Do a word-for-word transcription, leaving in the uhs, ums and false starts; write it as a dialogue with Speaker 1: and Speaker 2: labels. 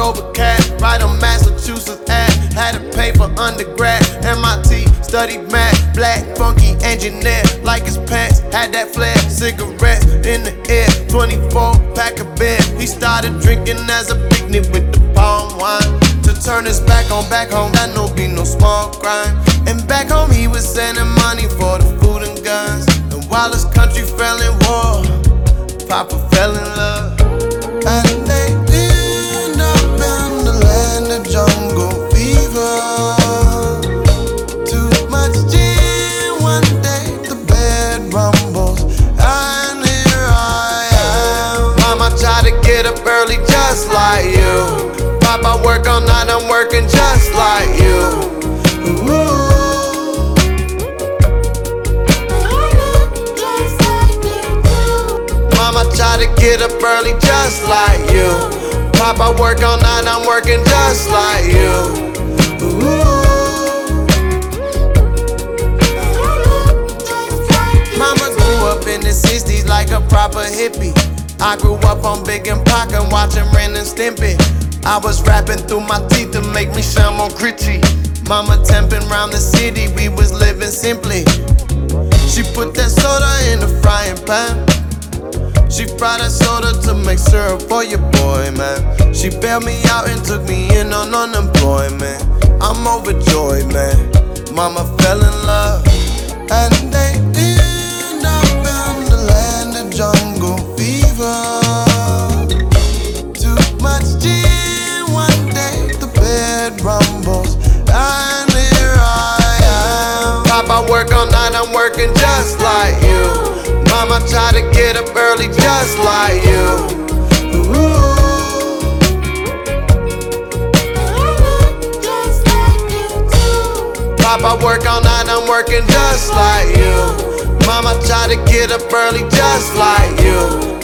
Speaker 1: drove a cab, right on Massachusetts Ave. Had to pay for undergrad, M I T, studied math. Black, funky engineer, like his pants. Had that flare, cigarettes in the air. twenty-four pack of beer. He started drinking as a picnic with the palm wine. To turn his back on back home, that no be no small crime. And back home he was sending money for the food and guns. And while his country fell in war, Papa fell in love. And they end up in the land of jungle fever. Too much gin, one day the bed rumbles, and here I am. Mama tried to get up early just like you. Papa work all night, I'm working just like you. Ooh. Mama try to get up early just like you. Papa work all night, I'm working just like you. Ooh. Mama grew up in the sixties like a proper hippie. I grew up on Big and Pac and watching Ren and Stimpy. I was rapping through my teeth to make me sound more gritty. Mama temping round the city, we was living simply. She put that soda in the frying pan. She fried that soda to make syrup for your boy, man. She bailed me out and took me in on unemployment. I'm overjoyed, man. Mama fell in love, and they end up in the land of jungle fever. Too much gin, one day the bed rumbles, and here I am. Papa work all night, I'm working just like you. Mama try to get up early just like you. Ooh. Papa work all night, I'm working just like you. Mama try to get up early just like you.